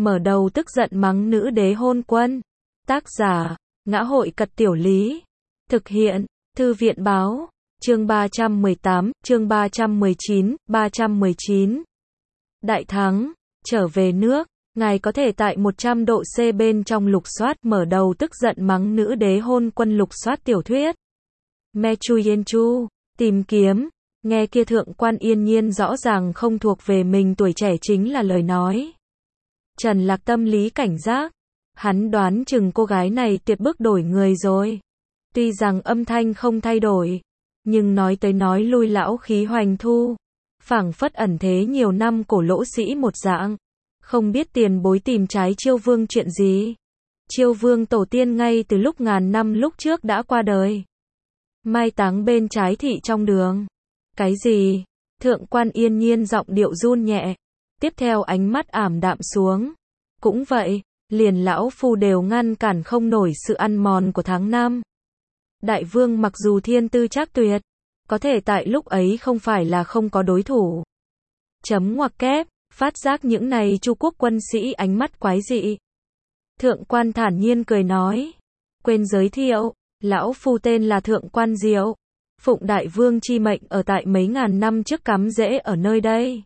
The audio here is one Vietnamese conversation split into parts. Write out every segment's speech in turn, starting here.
mở đầu tức giận mắng nữ đế hôn quân. Tác giả, Ngã Hội Cật Tiểu Lý. Thực hiện, Thư viện Báo. Chương 318, chương 319. Đại thắng, trở về nước. Ngài có thể tại 100 độ C bên trong lục soát, mở đầu tức giận mắng nữ đế hôn quân lục soát tiểu thuyết. Mechu Yenchu, tìm kiếm. Nghe kia Thượng quan Yên Nhiên rõ ràng không thuộc về mình, tuổi trẻ chính là lời nói. Trần Lạc tâm lý cảnh giác. Hắn đoán chừng cô gái này tuyệt bức đổi người rồi. Tuy rằng âm thanh không thay đổi, nhưng nói tới nói lui lão khí hoành thu. Phảng phất ẩn thế nhiều năm cổ lỗ sĩ một dạng. Không biết tiền bối tìm trái Chiêu Vương chuyện gì. Chiêu Vương tổ tiên ngay từ lúc ngàn năm lúc trước đã qua đời. Mai táng bên trái thị trong đường. Cái gì? Thượng quan Yên Nhiên giọng điệu run nhẹ. Tiếp theo ánh mắt ảm đạm xuống. Cũng vậy, liền lão phu đều ngăn cản không nổi sự ăn mòn của tháng năm. Đại vương mặc dù thiên tư trác tuyệt, có thể tại lúc ấy không phải là không có đối thủ. Chấm ngoặc kép, phát giác những này Chu quốc quân sĩ ánh mắt quái dị. Thượng quan thản nhiên cười nói. Quên giới thiệu, lão phu tên là Thượng quan Diệu. Phụng đại vương chi mệnh ở tại mấy ngàn năm trước cắm rễ ở nơi đây.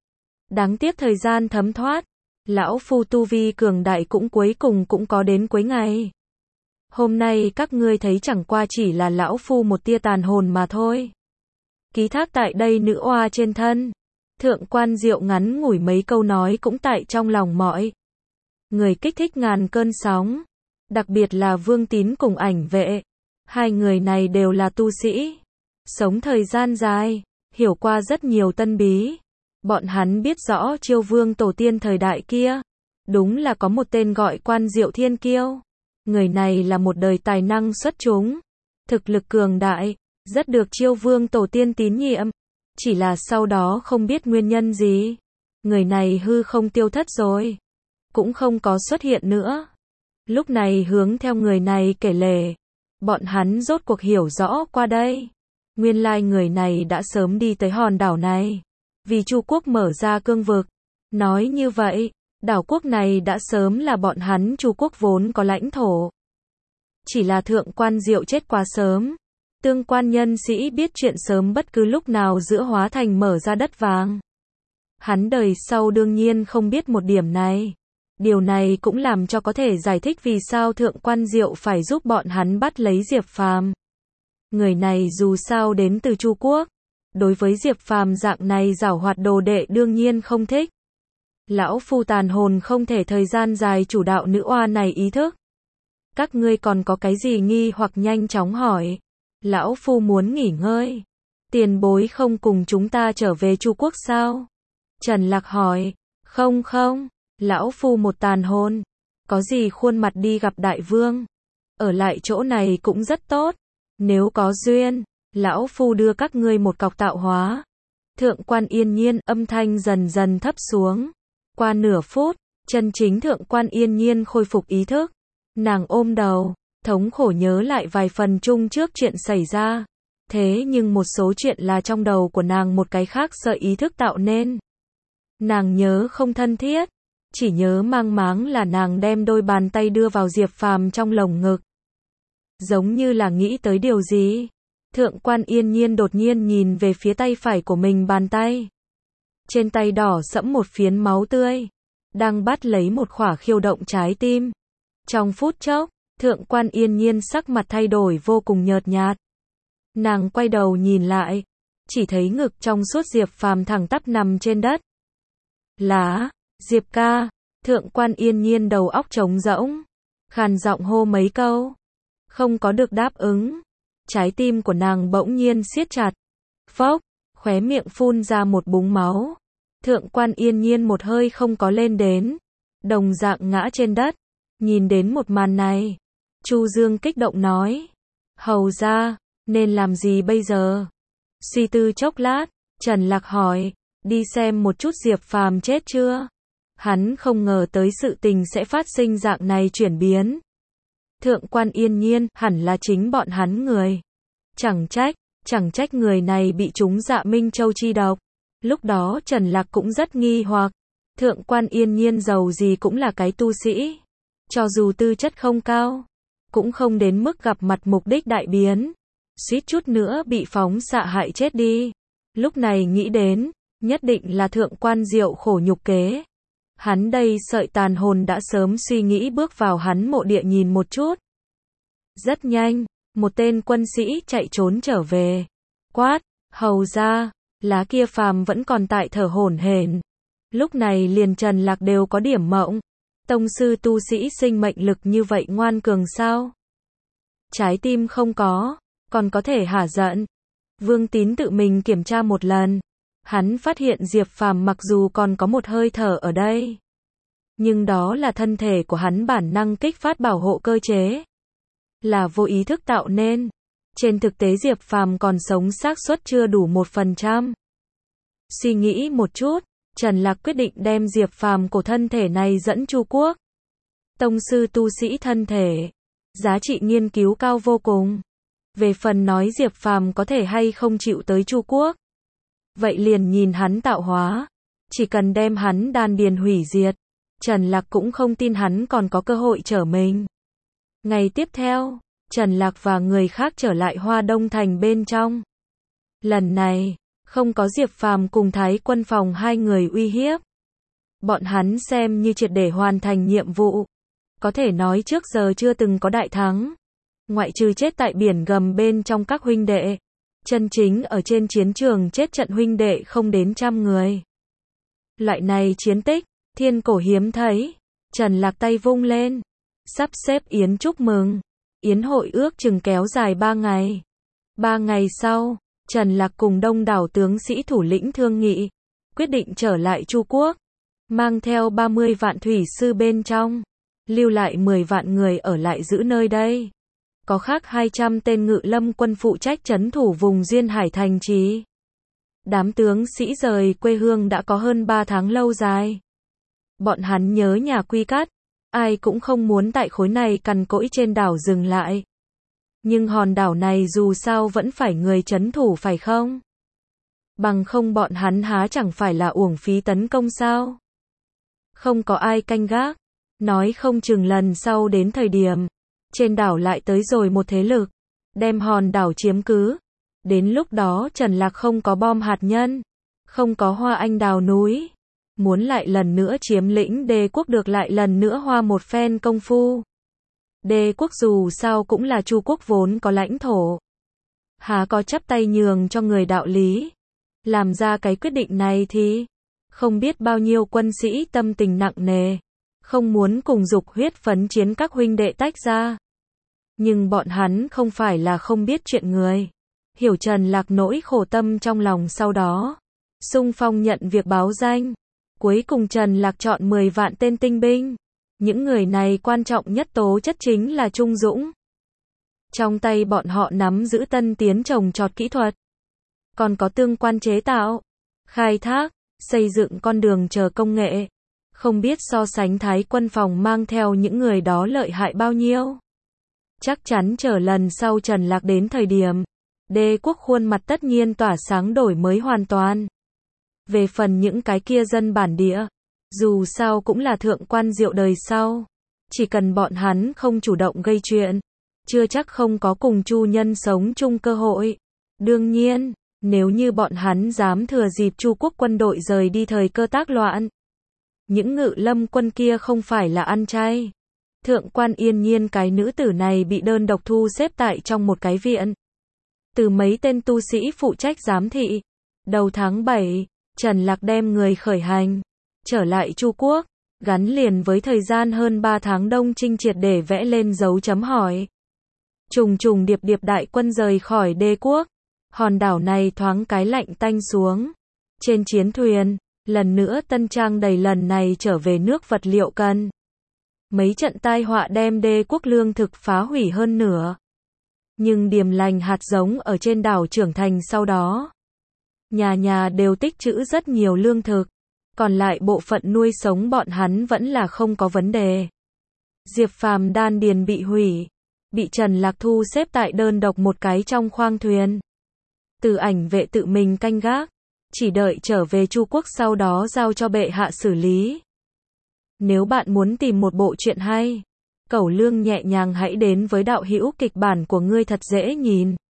Đáng tiếc thời gian thấm thoát. Lão phu tu vi cường đại cũng cuối cùng cũng có đến cuối ngày. Hôm nay các ngươi thấy chẳng qua chỉ là lão phu một tia tàn hồn mà thôi. Ký thác tại đây nữ oa trên thân. Thượng quan Diệu ngắn ngủi mấy câu nói cũng tại trong lòng mọi người kích thích ngàn cơn sóng. Đặc biệt là Vương Tín cùng Ảnh Vệ. Hai người này đều là tu sĩ. Sống thời gian dài, hiểu qua rất nhiều tân bí. Bọn hắn biết rõ Chiêu Vương tổ tiên thời đại kia. Đúng là có một tên gọi Quan Diệu Thiên Kiêu. Người này là một đời tài năng xuất chúng. Thực lực cường đại, rất được Chiêu Vương tổ tiên tín nhiệm. Chỉ là sau đó không biết nguyên nhân gì. Người này hư không tiêu thất rồi. Cũng không có xuất hiện nữa. Lúc này hướng theo người này kể lể. Bọn hắn rốt cuộc hiểu rõ qua đây. Nguyên lai người này đã sớm đi tới hòn đảo này. Vì Chu quốc mở ra cương vực. Nói như vậy, đảo quốc này đã sớm là bọn hắn Chu quốc vốn có lãnh thổ. Chỉ là Thượng quan Diệu chết quá sớm. Tương quan nhân sĩ biết chuyện sớm bất cứ lúc nào giữa hóa thành mở ra đất vàng. Hắn đời sau đương nhiên không biết một điểm này. Điều này cũng làm cho có thể giải thích vì sao Thượng quan Diệu phải giúp bọn hắn bắt lấy Diệp Phàm. Người này dù sao đến từ Chu quốc. Đối với Diệp Phàm dạng này giảo hoạt đồ đệ đương nhiên không thích. Lão phu tàn hồn không thể thời gian dài chủ đạo nữ oa này ý thức. Các ngươi còn có cái gì nghi hoặc nhanh chóng hỏi. Lão phu muốn nghỉ ngơi. Tiền bối không cùng chúng ta trở về Chu quốc sao? Trần Lạc hỏi. Không, lão phu một tàn hồn. Có gì khuôn mặt đi gặp đại vương. Ở lại chỗ này cũng rất tốt. Nếu có duyên, lão phu đưa các ngươi một cọc tạo hóa. Thượng quan Yên Nhiên âm thanh dần dần thấp xuống. Qua nửa phút, chân chính Thượng quan Yên Nhiên khôi phục ý thức. Nàng ôm đầu, thống khổ nhớ lại vài phần chung trước chuyện xảy ra. Thế nhưng một số chuyện là trong đầu của nàng một cái khác sợi ý thức tạo nên. Nàng nhớ không thân thiết, chỉ nhớ mang máng là nàng đem đôi bàn tay đưa vào Diệp Phàm trong lồng ngực. Giống như là nghĩ tới điều gì. Thượng quan Yên Nhiên đột nhiên nhìn về phía tay phải của mình, bàn tay. Trên tay đỏ sẫm một phiến máu tươi. Đang bắt lấy một khỏa khiêu động trái tim. Trong phút chốc, Thượng quan Yên Nhiên sắc mặt thay đổi vô cùng nhợt nhạt. Nàng quay đầu nhìn lại. Chỉ thấy ngực trong suốt Diệp Phàm thẳng tắp nằm trên đất. Diệp ca. Thượng quan Yên Nhiên đầu óc trống rỗng. Khàn giọng hô mấy câu. Không có được đáp ứng. Trái tim của nàng bỗng nhiên siết chặt. Phốc, khóe miệng phun ra một búng máu. Thượng quan Yên Nhiên một hơi không có lên đến. Đồng dạng ngã trên đất. Nhìn đến một màn này. Chu Dương kích động nói. Hầu ra, nên làm gì bây giờ? Suy tư chốc lát, Trần Lạc hỏi. Đi xem một chút Diệp Phàm chết chưa? Hắn không ngờ tới sự tình sẽ phát sinh dạng này chuyển biến. Thượng quan Yên Nhiên, hẳn là chính bọn hắn người. Chẳng trách người này bị trúng Dạ Minh Châu chi độc. Lúc đó Trần Lạc cũng rất nghi hoặc. Thượng quan Yên Nhiên giàu gì cũng là cái tu sĩ. Cho dù tư chất không cao, cũng không đến mức gặp mặt mục đích đại biến. Suýt chút nữa bị phóng xạ hại chết đi. Lúc này nghĩ đến, nhất định là thượng quan Diệu khổ nhục kế. Hắn đây sợi tàn hồn đã sớm suy nghĩ bước vào hắn mộ địa nhìn một chút. Rất nhanh, một tên quân sĩ chạy trốn trở về. Quát, hầu ra, lá kia phàm vẫn còn tại thở hổn hển. Lúc này liền Trần Lạc đều có điểm mộng. Tông sư tu sĩ sinh mệnh lực như vậy ngoan cường sao? Trái tim không có, còn có thể hả giận. Vương Tín tự mình kiểm tra một lần. Hắn phát hiện Diệp Phàm mặc dù còn có một hơi thở ở đây, nhưng đó là thân thể của hắn bản năng kích phát bảo hộ cơ chế, là vô ý thức tạo nên. Trên thực tế Diệp Phàm còn sống xác suất chưa đủ 1%. Suy nghĩ một chút, Trần Lạc quyết định đem Diệp Phàm cổ thân thể này dẫn Chu Quốc. Tông sư tu sĩ thân thể, giá trị nghiên cứu cao vô cùng. Về phần nói Diệp Phàm có thể hay không chịu tới Chu Quốc, vậy liền nhìn hắn tạo hóa. Chỉ cần đem hắn đan điền hủy diệt, Trần Lạc cũng không tin hắn còn có cơ hội trở mình. Ngày tiếp theo, Trần Lạc và người khác trở lại Hoa Đông Thành bên trong. Lần này, không có Diệp Phàm cùng Thái Quân Phòng hai người uy hiếp. Bọn hắn xem như triệt để hoàn thành nhiệm vụ. Có thể nói trước giờ chưa từng có đại thắng. Ngoại trừ chết tại biển gầm bên trong các huynh đệ. Chân chính ở trên chiến trường chết trận huynh đệ không đến 100 người. Loại này chiến tích, thiên cổ hiếm thấy. Trần Lạc tay vung lên, sắp xếp yến chúc mừng. Yến hội ước chừng kéo dài 3 ngày. 3 ngày sau, Trần Lạc cùng đông đảo tướng sĩ thủ lĩnh thương nghị, quyết định trở lại Chu Quốc, mang theo 30 vạn thủy sư bên trong, lưu lại 10 vạn người ở lại giữ nơi đây. Có khác 200 tên ngự lâm quân phụ trách trấn thủ vùng duyên hải thành trì. Đám tướng sĩ rời quê hương đã có hơn 3 tháng lâu dài. Bọn hắn nhớ nhà quy cắt, ai cũng không muốn tại khối này cằn cỗi trên đảo dừng lại. Nhưng hòn đảo này dù sao vẫn phải người trấn thủ phải không? Bằng không bọn hắn há chẳng phải là uổng phí tấn công sao? Không có ai canh gác, nói không chừng lần sau đến thời điểm trên đảo lại tới rồi một thế lực, đem hòn đảo chiếm cứ. Đến lúc đó Trần Lạc không có bom hạt nhân, không có hoa anh đào núi. Muốn lại lần nữa chiếm lĩnh Đế quốc được lại lần nữa hoa một phen công phu. Đế quốc dù sao cũng là Chu Quốc vốn có lãnh thổ. Há có chắp tay nhường cho người đạo lý. Làm ra cái quyết định này thì không biết bao nhiêu quân sĩ tâm tình nặng nề, không muốn cùng dục huyết phấn chiến các huynh đệ tách ra. Nhưng bọn hắn không phải là không biết chuyện người. Hiểu Trần Lạc nỗi khổ tâm trong lòng sau đó. Xung phong nhận việc báo danh. Cuối cùng Trần Lạc chọn 10 vạn tên tinh binh. Những người này quan trọng nhất tố chất chính là trung dũng. Trong tay bọn họ nắm giữ tân tiến trồng trọt kỹ thuật. Còn có tương quan chế tạo, khai thác, xây dựng con đường chờ công nghệ. Không biết so sánh Thái Quân Phòng mang theo những người đó lợi hại bao nhiêu. Chắc chắn chờ lần sau Trần Lạc đến thời điểm, Đế quốc khuôn mặt tất nhiên tỏa sáng đổi mới hoàn toàn. Về phần những cái kia dân bản địa, dù sao cũng là thượng quan Diệu đời sau. Chỉ cần bọn hắn không chủ động gây chuyện, chưa chắc không có cùng Chu Nhân sống chung cơ hội. Đương nhiên, nếu như bọn hắn dám thừa dịp Chu Quốc quân đội rời đi thời cơ tác loạn, những ngự lâm quân kia không phải là ăn chay. Thượng quan Yên Nhiên cái nữ tử này bị đơn độc thu xếp tại trong một cái viện. Từ mấy tên tu sĩ phụ trách giám thị. Đầu tháng 7, Trần Lạc đem người khởi hành, trở lại Chu Quốc, gắn liền với thời gian hơn 3 tháng Đông Chinh triệt để vẽ lên dấu chấm hỏi. Trùng trùng điệp điệp đại quân rời khỏi Đế quốc, hòn đảo này thoáng cái lạnh tanh xuống. Trên chiến thuyền, lần nữa tân trang đầy lần này trở về nước vật liệu cần. Mấy trận tai họa đem Đế quốc lương thực phá hủy hơn nửa. Nhưng điềm lành hạt giống ở trên đảo trưởng thành sau đó. Nhà nhà đều tích trữ rất nhiều lương thực. Còn lại bộ phận nuôi sống bọn hắn vẫn là không có vấn đề. Diệp Phàm đan điền bị hủy. Bị Trần Lạc thu xếp tại đơn độc một cái trong khoang thuyền. Từ ảnh vệ tự mình canh gác. chỉ đợi trở về Chu quốc sau đó giao cho bệ hạ xử lý. Nếu bạn muốn tìm một bộ truyện hay, Cẩu Lương nhẹ nhàng hãy đến với đạo hữu kịch bản của ngươi thật dễ nhìn.